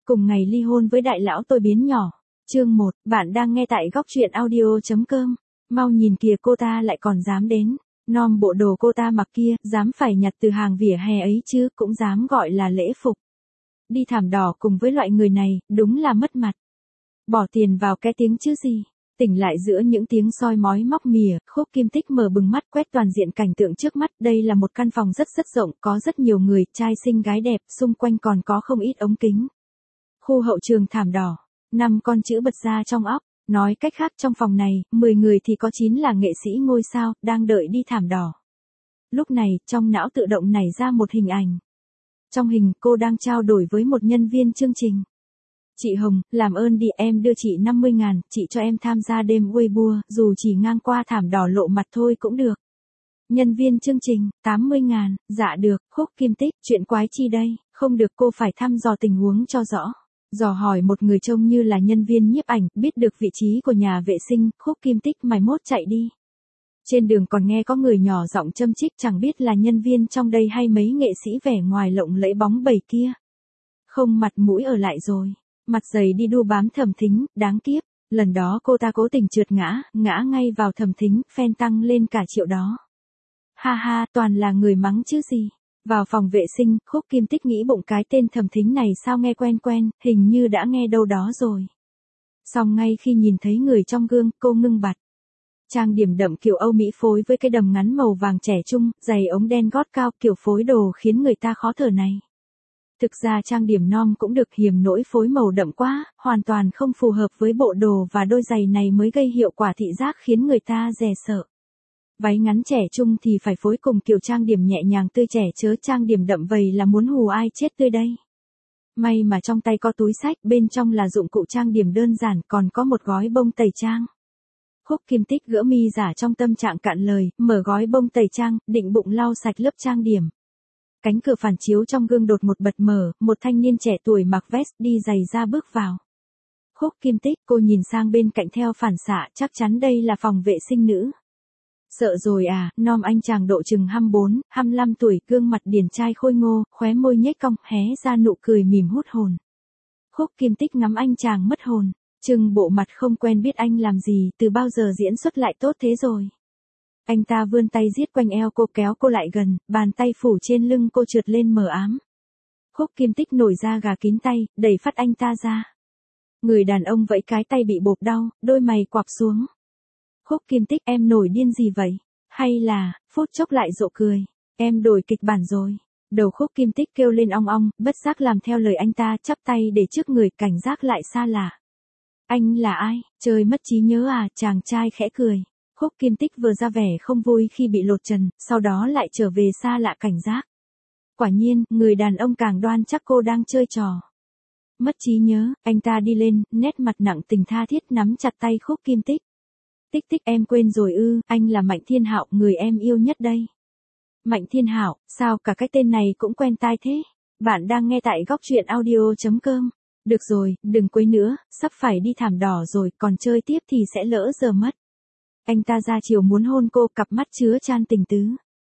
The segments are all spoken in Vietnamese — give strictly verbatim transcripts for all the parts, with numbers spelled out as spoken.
cùng ngày ly hôn với đại lão tôi biến nhỏ. Chương một, bạn đang nghe tại góc truyện audio.com. Mau nhìn kìa, cô ta lại còn dám đến. Nom bộ đồ cô ta mặc kia, dám phải nhặt từ hàng vỉa hè ấy chứ, cũng dám gọi là lễ phục. Đi thảm đỏ cùng với loại người này, đúng là mất mặt. Bỏ tiền vào cái tiếng chứ gì. Tỉnh lại giữa những tiếng soi mói móc mìa, Khúc Kim Tích mở bừng mắt quét toàn diện cảnh tượng trước mắt. Đây là một căn phòng rất rất rộng, có rất nhiều người, trai xinh gái đẹp, xung quanh còn có không ít ống kính. Khu hậu trường thảm đỏ, năm con chữ bật ra trong óc. Nói cách khác, trong phòng này, mười người thì có chín là nghệ sĩ ngôi sao, đang đợi đi thảm đỏ. Lúc này, trong não tự động nảy ra một hình ảnh. Trong hình, cô đang trao đổi với một nhân viên chương trình. Chị Hồng, làm ơn đi, em đưa chị năm mươi ngàn, chị cho em tham gia đêm Weibo, dù chỉ ngang qua thảm đỏ lộ mặt thôi cũng được. Nhân viên chương trình, tám mươi ngàn, dạ được. Khúc Kim Tích, chuyện quái chi đây, không được, cô phải thăm dò tình huống cho rõ. Dò hỏi một người trông như là nhân viên nhiếp ảnh, biết được vị trí của nhà vệ sinh. Khúc Kim Tích mày mốt chạy đi. Trên đường còn nghe có người nhỏ giọng châm chích, chẳng biết là nhân viên trong đây hay mấy nghệ sĩ vẻ ngoài lộng lẫy bóng bẩy kia. Không mặt mũi ở lại rồi. Mặt dày đi đu bám Thẩm Thính, đáng kiếp. Lần đó cô ta cố tình trượt ngã, ngã ngay vào Thẩm Thính, fan tăng lên cả triệu đó. Ha ha, toàn là người mắng chứ gì. Vào phòng vệ sinh, Khúc Kim Tích nghĩ bụng cái tên Thẩm Thính này sao nghe quen quen, hình như đã nghe đâu đó rồi. Xong ngay khi nhìn thấy người trong gương, cô ngưng bặt. Trang điểm đậm kiểu Âu Mỹ phối với cái đầm ngắn màu vàng trẻ trung, giày ống đen gót cao, kiểu phối đồ khiến người ta khó thở này. Thực ra trang điểm nom cũng được, hiềm nỗi phối màu đậm quá, hoàn toàn không phù hợp với bộ đồ và đôi giày này mới gây hiệu quả thị giác khiến người ta dè sợ. Váy ngắn trẻ trung thì phải phối cùng kiểu trang điểm nhẹ nhàng tươi trẻ, chớ trang điểm đậm vầy là muốn hù ai chết tươi đây. May mà trong tay có túi xách, bên trong là dụng cụ trang điểm đơn giản, còn có một gói bông tẩy trang. Khúc Kim Tích gỡ mi giả trong tâm trạng cạn lời, mở gói bông tẩy trang, định bụng lau sạch lớp trang điểm. Cánh cửa phản chiếu trong gương đột một bật mở, một thanh niên trẻ tuổi mặc vest đi giày da bước vào. Khúc Kim Tích, cô nhìn sang bên cạnh theo phản xạ, chắc chắn đây là phòng vệ sinh nữ. Sợ rồi à, nom anh chàng độ chừng hai mươi bốn, hai mươi lăm tuổi, gương mặt điển trai khôi ngô, khóe môi nhếch cong, hé ra nụ cười mỉm hút hồn. Khúc Kim Tích ngắm anh chàng mất hồn, chừng bộ mặt không quen biết anh làm gì, từ bao giờ diễn xuất lại tốt thế rồi. Anh ta vươn tay giết quanh eo cô, kéo cô lại gần, bàn tay phủ trên lưng cô trượt lên mờ ám. Khúc Kim Tích nổi da gà kín tay, đẩy phát anh ta ra. Người đàn ông vẫy cái tay bị bộp đau, đôi mày quặp xuống. Khúc Kim Tích, em nổi điên gì vậy? Hay là, phút chốc lại rộ cười, em đổi kịch bản rồi. Đầu Khúc Kim Tích kêu lên ong ong, bất giác làm theo lời anh ta, chắp tay để trước người, cảnh giác lại xa lạ. Anh là ai? Trời mất trí nhớ à? Chàng trai khẽ cười. Khúc Kim Tích vừa ra vẻ không vui khi bị lột trần, sau đó lại trở về xa lạ cảnh giác. Quả nhiên, người đàn ông càng đoan chắc cô đang chơi trò. Mất trí nhớ, anh ta đi lên, nét mặt nặng tình tha thiết nắm chặt tay Khúc Kim Tích. Tích tích, em quên rồi ư, anh là Mạnh Thiên Hạo, người em yêu nhất đây. Mạnh Thiên Hạo, sao cả cái tên này cũng quen tai thế? Bạn đang nghe tại góc truyện audio.com. Được rồi, đừng quấy nữa, sắp phải đi thảm đỏ rồi, còn chơi tiếp thì sẽ lỡ giờ mất. Anh ta ra chiều muốn hôn cô, cặp mắt chứa chan tình tứ.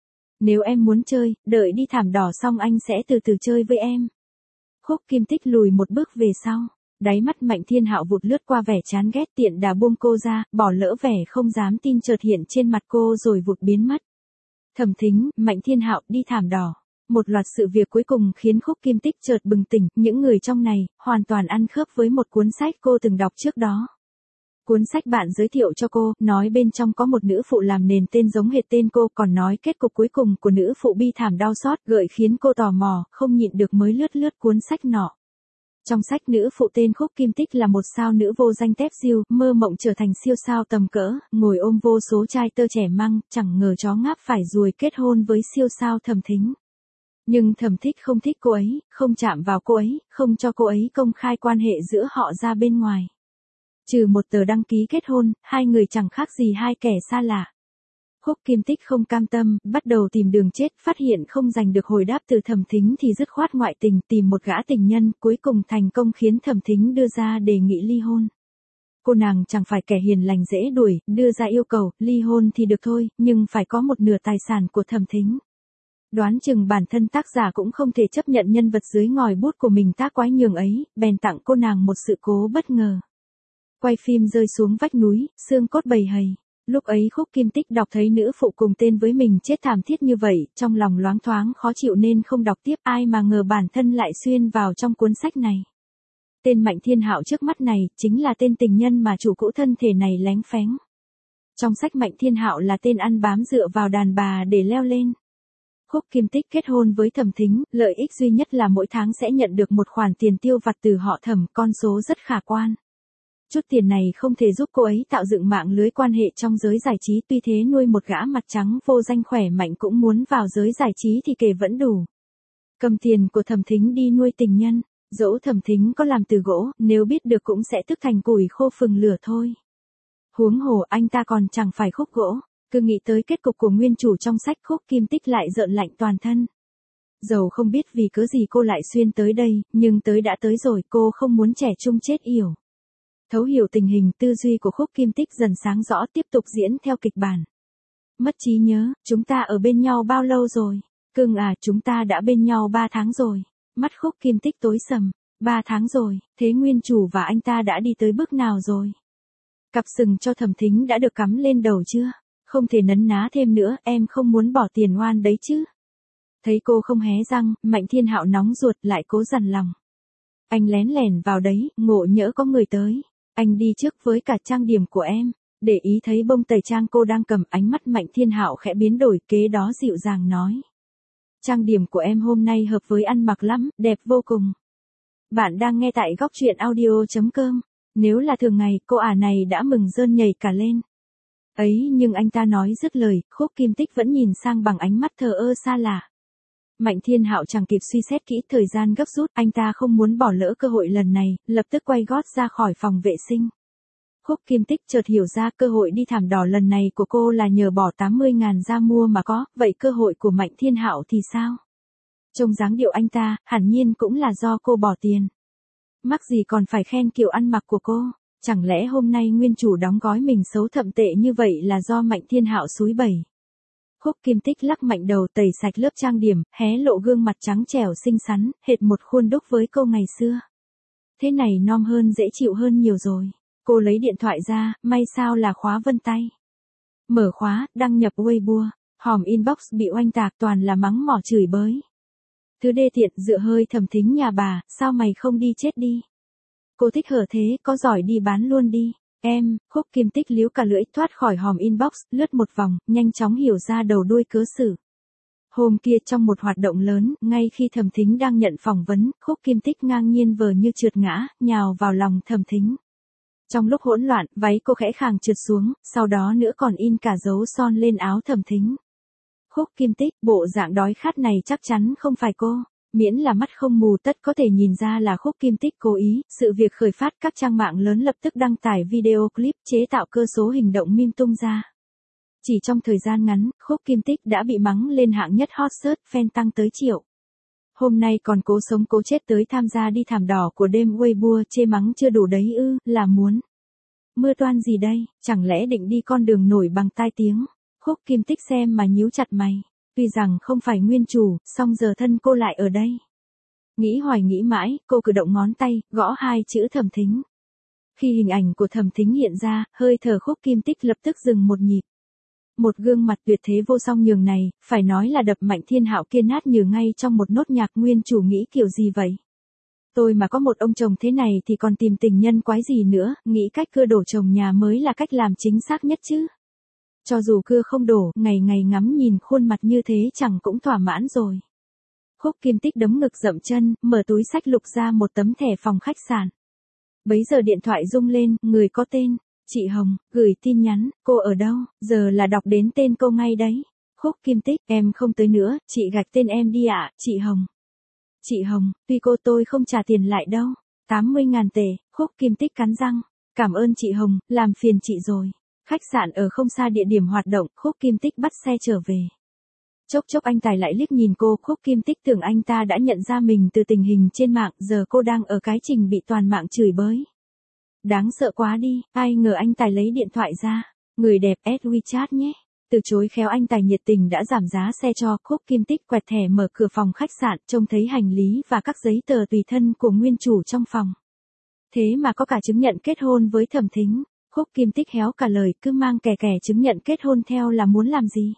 Nếu em muốn chơi, đợi đi thảm đỏ xong anh sẽ từ từ chơi với em. Khúc Kim Tích lùi một bước về sau. Đáy mắt Mạnh Thiên Hạo vụt lướt qua vẻ chán ghét, tiện đà buông cô ra, bỏ lỡ vẻ không dám tin chợt hiện trên mặt cô rồi vụt biến mất. Thẩm Thính, Mạnh Thiên Hạo, đi thảm đỏ. Một loạt sự việc cuối cùng khiến Khúc Kim Tích chợt bừng tỉnh, những người trong này, hoàn toàn ăn khớp với một cuốn sách cô từng đọc trước đó. Cuốn sách bạn giới thiệu cho cô, nói bên trong có một nữ phụ làm nền tên giống hệt tên cô, còn nói kết cục cuối cùng của nữ phụ bi thảm đau xót, gợi khiến cô tò mò, không nhịn được mới lướt lướt cuốn sách nọ. Trong sách, nữ phụ tên Khúc Kim Tích là một sao nữ vô danh tép diêu, mơ mộng trở thành siêu sao tầm cỡ, ngồi ôm vô số trai tơ trẻ măng, chẳng ngờ chó ngáp phải ruồi kết hôn với siêu sao Thẩm Thính. Nhưng Thẩm Thích không thích cô ấy, không chạm vào cô ấy, không cho cô ấy công khai quan hệ giữa họ ra bên ngoài. Trừ một tờ đăng ký kết hôn, hai người chẳng khác gì hai kẻ xa lạ. Khúc Kim Tích không cam tâm, bắt đầu tìm đường chết, phát hiện không giành được hồi đáp từ Thẩm Thính thì dứt khoát ngoại tình, tìm một gã tình nhân, cuối cùng thành công khiến Thẩm Thính đưa ra đề nghị ly hôn. Cô nàng chẳng phải kẻ hiền lành dễ đuổi, đưa ra yêu cầu, ly hôn thì được thôi, nhưng phải có một nửa tài sản của Thẩm Thính. Đoán chừng bản thân tác giả cũng không thể chấp nhận nhân vật dưới ngòi bút của mình tác quái nhường ấy, bèn tặng cô nàng một sự cố bất ngờ. Quay phim rơi xuống vách núi, xương cốt bầy hầy. Lúc ấy Khúc Kim Tích đọc thấy nữ phụ cùng tên với mình chết thảm thiết như vậy, trong lòng loáng thoáng khó chịu nên không đọc tiếp, ai mà ngờ bản thân lại xuyên vào trong cuốn sách này. Tên Mạnh Thiên Hạo trước mắt này, chính là tên tình nhân mà chủ cũ thân thể này lén phén. Trong sách Mạnh Thiên Hạo là tên ăn bám dựa vào đàn bà để leo lên. Khúc Kim Tích kết hôn với Thẩm Thính, lợi ích duy nhất là mỗi tháng sẽ nhận được một khoản tiền tiêu vặt từ họ Thẩm, con số rất khả quan. Chút tiền này không thể giúp cô ấy tạo dựng mạng lưới quan hệ trong giới giải trí, tuy thế nuôi một gã mặt trắng vô danh khỏe mạnh cũng muốn vào giới giải trí thì kể vẫn đủ. Cầm tiền của Thẩm Thính đi nuôi tình nhân, dẫu Thẩm Thính có làm từ gỗ, nếu biết được cũng sẽ tức thành củi khô phừng lửa thôi. Huống hồ anh ta còn chẳng phải khúc gỗ, cứ nghĩ tới kết cục của nguyên chủ trong sách, Khúc Kim Tích lại rợn lạnh toàn thân. Dầu không biết vì cớ gì cô lại xuyên tới đây, nhưng tới đã tới rồi, cô không muốn trẻ trung chết yểu. Thấu hiểu tình hình, tư duy của Khúc Kim Tích dần sáng rõ, tiếp tục diễn theo kịch bản. Mất trí nhớ, chúng ta ở bên nhau bao lâu rồi? Cưng à, chúng ta đã bên nhau ba tháng rồi. Mắt Khúc Kim Tích tối sầm, ba tháng rồi, thế nguyên chủ và anh ta đã đi tới bước nào rồi? Cặp sừng cho Thẩm Thính đã được cắm lên đầu chưa? Không thể nấn ná thêm nữa, em không muốn bỏ tiền oan đấy chứ. Thấy cô không hé răng, Mạnh Thiên Hạo nóng ruột lại cố dằn lòng. Anh lén lẻn vào đấy, ngộ nhỡ có người tới. Anh đi trước với cả trang điểm của em. Để ý thấy bông tẩy trang cô đang cầm, ánh mắt Mạnh Thiên Hạo khẽ biến đổi, kế đó dịu dàng nói. Trang điểm của em hôm nay hợp với ăn mặc lắm, đẹp vô cùng. Bạn đang nghe tại góc truyện audio chấm com. Nếu là thường ngày, cô ả này đã mừng rơn nhảy cả lên. Ấy nhưng anh ta nói dứt lời, Khúc Kim Tích vẫn nhìn sang bằng ánh mắt thờ ơ xa lạ. Mạnh Thiên Hạo chẳng kịp suy xét kỹ, thời gian gấp rút, anh ta không muốn bỏ lỡ cơ hội lần này, lập tức quay gót ra khỏi phòng vệ sinh. Khúc Kim Tích chợt hiểu ra cơ hội đi thảm đỏ lần này của cô là nhờ bỏ tám mươi ngàn ra mua mà có, vậy cơ hội của Mạnh Thiên Hạo thì sao? Trông dáng điệu anh ta, hẳn nhiên cũng là do cô bỏ tiền. Mắc gì còn phải khen kiểu ăn mặc của cô, chẳng lẽ hôm nay nguyên chủ đóng gói mình xấu thậm tệ như vậy là do Mạnh Thiên Hạo xúi bẩy. Khúc Kim Tích lắc mạnh đầu, tẩy sạch lớp trang điểm, hé lộ gương mặt trắng trẻo xinh xắn, hệt một khuôn đúc với cô ngày xưa. Thế này nom hơn, dễ chịu hơn nhiều rồi. Cô lấy điện thoại ra, may sao là khóa vân tay. Mở khóa, đăng nhập Weibo, hòm inbox bị oanh tạc, toàn là mắng mỏ chửi bới. Thứ đê tiện, dựa hơi Thẩm Thính nhà bà, sao mày không đi chết đi. Cô thích hở thế, có giỏi đi bán luôn đi. Em, Khúc Kim Tích líu cả lưỡi, thoát khỏi hòm inbox, lướt một vòng, nhanh chóng hiểu ra đầu đuôi cớ xử. Hôm kia trong một hoạt động lớn, ngay khi Thẩm Thính đang nhận phỏng vấn, Khúc Kim Tích ngang nhiên vờ như trượt ngã, nhào vào lòng Thẩm Thính. Trong lúc hỗn loạn, váy cô khẽ khàng trượt xuống, sau đó nữa còn in cả dấu son lên áo Thẩm Thính. Khúc Kim Tích, bộ dạng đói khát này chắc chắn không phải cô. Miễn là mắt không mù tất có thể nhìn ra là Khúc Kim Tích cố ý, sự việc khởi phát các trang mạng lớn lập tức đăng tải video clip chế tạo cơ số hình động meme tung ra. Chỉ trong thời gian ngắn, Khúc Kim Tích đã bị mắng lên hạng nhất hot search, fan tăng tới triệu. Hôm nay còn cố sống cố chết tới tham gia đi thảm đỏ của đêm Weibo, chê mắng chưa đủ đấy ư, là muốn. Mưa toan gì đây, chẳng lẽ định đi con đường nổi bằng tai tiếng. Khúc Kim Tích xem mà nhíu chặt mày. Tuy rằng không phải nguyên chủ, song giờ thân cô lại ở đây. Nghĩ hoài nghĩ mãi, cô cử động ngón tay, gõ hai chữ Thẩm Thính. Khi hình ảnh của Thẩm Thính hiện ra, hơi thở Khúc Kim Tích lập tức dừng một nhịp. Một gương mặt tuyệt thế vô song nhường này, phải nói là đập Mạnh Thiên Hạo kia nát nhừ ngay trong một nốt nhạc. Nguyên chủ nghĩ kiểu gì vậy? Tôi mà có một ông chồng thế này thì còn tìm tình nhân quái gì nữa, nghĩ cách cưa đổ chồng nhà mới là cách làm chính xác nhất chứ. Cho dù cưa không đổ, ngày ngày ngắm nhìn khuôn mặt như thế chẳng cũng thỏa mãn rồi. Khúc Kim Tích đấm ngực dậm chân, mở túi xách lục ra một tấm thẻ phòng khách sạn. Bấy giờ điện thoại rung lên, người có tên, chị Hồng, gửi tin nhắn, cô ở đâu, giờ là đọc đến tên cô ngay đấy. Khúc Kim Tích, em không tới nữa, chị gạch tên em đi ạ, chị Hồng. Chị Hồng, tuy cô tôi không trả tiền lại đâu. tám mươi ngàn tệ, Khúc Kim Tích cắn răng. Cảm ơn chị Hồng, làm phiền chị rồi. Khách sạn ở không xa địa điểm hoạt động, Khúc Kim Tích bắt xe trở về. Chốc chốc anh Tài lại liếc nhìn cô, Khúc Kim Tích tưởng anh ta đã nhận ra mình từ tình hình trên mạng, giờ cô đang ở cái trình bị toàn mạng chửi bới. Đáng sợ quá đi, ai ngờ anh Tài lấy điện thoại ra. Người đẹp add WeChat nhé. Từ chối khéo anh tài nhiệt tình đã giảm giá xe cho. Khúc Kim Tích quẹt thẻ mở cửa phòng khách sạn, trông thấy hành lý và các giấy tờ tùy thân của nguyên chủ trong phòng. Thế mà có cả chứng nhận kết hôn với Thẩm Thính. Khúc Kim Tích héo cả lời, cứ mang kè kè chứng nhận kết hôn theo là muốn làm gì.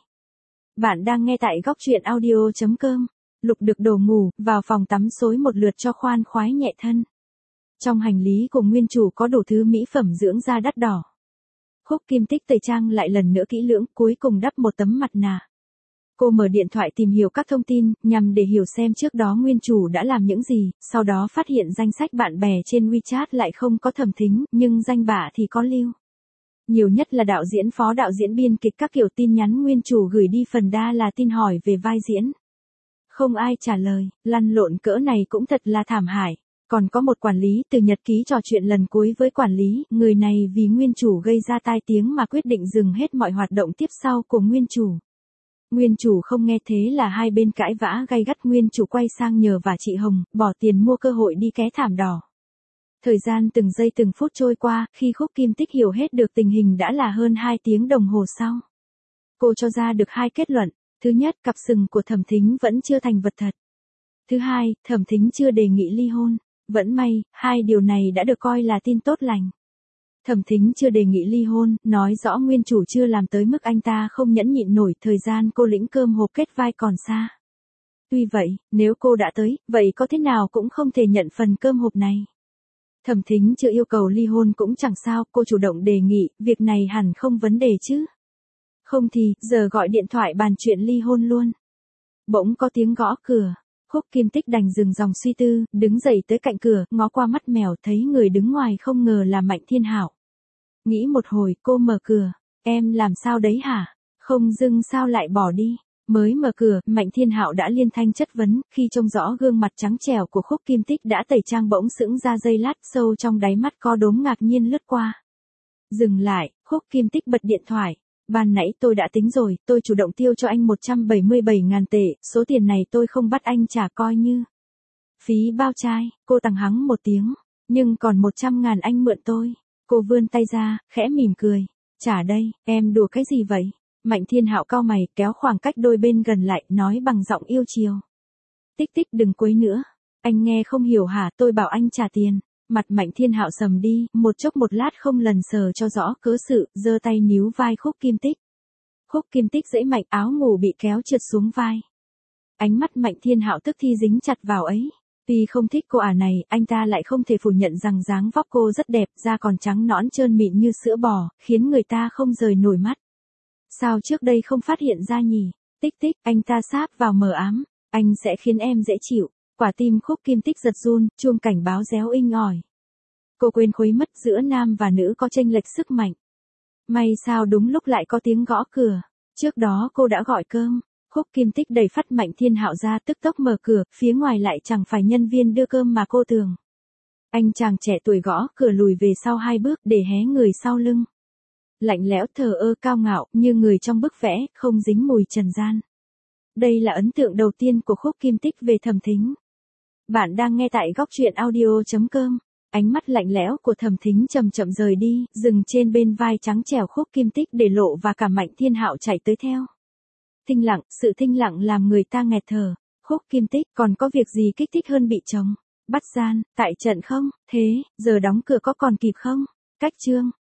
Bạn đang nghe tại góc truyện audio chấm com. Lục được đồ ngủ, vào phòng tắm xối một lượt cho khoan khoái nhẹ thân. Trong hành lý của nguyên chủ có đủ thứ mỹ phẩm dưỡng da đắt đỏ. Khúc Kim Tích tẩy trang lại lần nữa kỹ lưỡng, cuối cùng đắp một tấm mặt nạ. Cô mở điện thoại tìm hiểu các thông tin, nhằm để hiểu xem trước đó nguyên chủ đã làm những gì, sau đó phát hiện danh sách bạn bè trên WeChat lại không có Thẩm Thính, nhưng danh bạ thì có lưu. Nhiều nhất là đạo diễn, phó đạo diễn, biên kịch, các kiểu tin nhắn nguyên chủ gửi đi phần đa là tin hỏi về vai diễn. Không ai trả lời, lăn lộn cỡ này cũng thật là thảm hại. Còn có một quản lý từ nhật ký trò chuyện lần cuối với quản lý, người này vì nguyên chủ gây ra tai tiếng mà quyết định dừng hết mọi hoạt động tiếp sau của nguyên chủ. Nguyên chủ không nghe, thế là hai bên cãi vã gay gắt. Nguyên chủ quay sang nhờ vả chị Hồng, bỏ tiền mua cơ hội đi ké thảm đỏ. Thời gian từng giây từng phút trôi qua, khi Khúc Kim Tích hiểu hết được tình hình đã là hơn hai tiếng đồng hồ sau. Cô cho ra được hai kết luận. Thứ nhất, cặp sừng của Thẩm Thính vẫn chưa thành vật thật. Thứ hai, Thẩm Thính chưa đề nghị ly hôn. Vẫn may, hai điều này đã được coi là tin tốt lành. Thẩm Thính chưa đề nghị ly hôn, nói rõ nguyên chủ chưa làm tới mức anh ta không nhẫn nhịn nổi. Thời gian cô lĩnh cơm hộp kết vai còn xa. Tuy vậy, nếu cô đã tới, vậy có thế nào cũng không thể nhận phần cơm hộp này. Thẩm Thính chưa yêu cầu ly hôn cũng chẳng sao, cô chủ động đề nghị, việc này hẳn không vấn đề chứ. Không thì, giờ gọi điện thoại bàn chuyện ly hôn luôn. Bỗng có tiếng gõ cửa. Khúc Kim Tích đành dừng dòng suy tư, đứng dậy tới cạnh cửa, ngó qua mắt mèo, thấy người đứng ngoài không ngờ là Mạnh Thiên Hạo. Nghĩ một hồi, cô mở cửa. Em làm sao đấy hả? Không dưng sao lại bỏ đi? Mới mở cửa, Mạnh Thiên Hạo đã liên thanh chất vấn, khi trông rõ gương mặt trắng trẻo của Khúc Kim Tích đã tẩy trang bỗng sững ra giây lát, sâu trong đáy mắt có đốm ngạc nhiên lướt qua. Dừng lại, Khúc Kim Tích bật điện thoại. Ban nãy tôi đã tính rồi, tôi chủ động tiêu cho anh một trăm bảy mươi bảy nghìn tệ, số tiền này tôi không bắt anh trả coi như phí bao trai. Cô tằng hắng một tiếng, nhưng còn một trăm ngàn anh mượn tôi. Cô vươn tay ra, khẽ mỉm cười. Trả đây, em đùa cái gì vậy? Mạnh Thiên Hạo cau mày, kéo khoảng cách đôi bên gần lại, nói bằng giọng yêu chiều. Tích Tích đừng quấy nữa. Anh nghe không hiểu hả? Tôi bảo anh trả tiền. Mặt Mạnh Thiên Hạo sầm đi, một chốc một lát không lần sờ cho rõ cớ sự, giơ tay níu vai Khúc Kim Tích. Khúc Kim Tích giãy mạnh, áo ngủ bị kéo trượt xuống vai. Ánh mắt Mạnh Thiên Hạo tức thì dính chặt vào ấy. Tuy không thích cô ả này, anh ta lại không thể phủ nhận rằng dáng vóc cô rất đẹp, da còn trắng nõn trơn mịn như sữa bò, khiến người ta không rời nổi mắt. Sao trước đây không phát hiện ra nhỉ? Tích Tích, anh ta sáp vào mờ ám. Anh sẽ khiến em dễ chịu. Quả tim Khúc Kim Tích giật run, chuông cảnh báo réo inh ỏi. Cô quên khuấy mất giữa nam và nữ có chênh lệch sức mạnh. May sao đúng lúc lại có tiếng gõ cửa. Trước đó cô đã gọi cơm. Khúc Kim Tích đẩy phát Mạnh Thiên Hạo ra, tức tốc mở cửa, phía ngoài lại chẳng phải nhân viên đưa cơm mà cô tưởng. Anh chàng trẻ tuổi gõ cửa lùi về sau hai bước để hé người sau lưng. Lạnh lẽo, thờ ơ, cao ngạo, như người trong bức vẽ, không dính mùi trần gian. Đây là ấn tượng đầu tiên của Khúc Kim Tích về Thẩm Thính. Bạn đang nghe tại góc truyện audio chấm com. Ánh mắt lạnh lẽo của Thẩm Thính chậm chậm rời đi, dừng trên bên vai trắng trẻo Khúc Kim Tích để lộ và cả Mạnh Thiên Hạo chạy tới theo. Thinh lặng, sự thinh lặng làm người ta nghẹt thở. Khúc Kim Tích, còn có việc gì kích thích hơn bị chồng bắt gian, tại trận không? Thế, giờ đóng cửa có còn kịp không? Cách chương.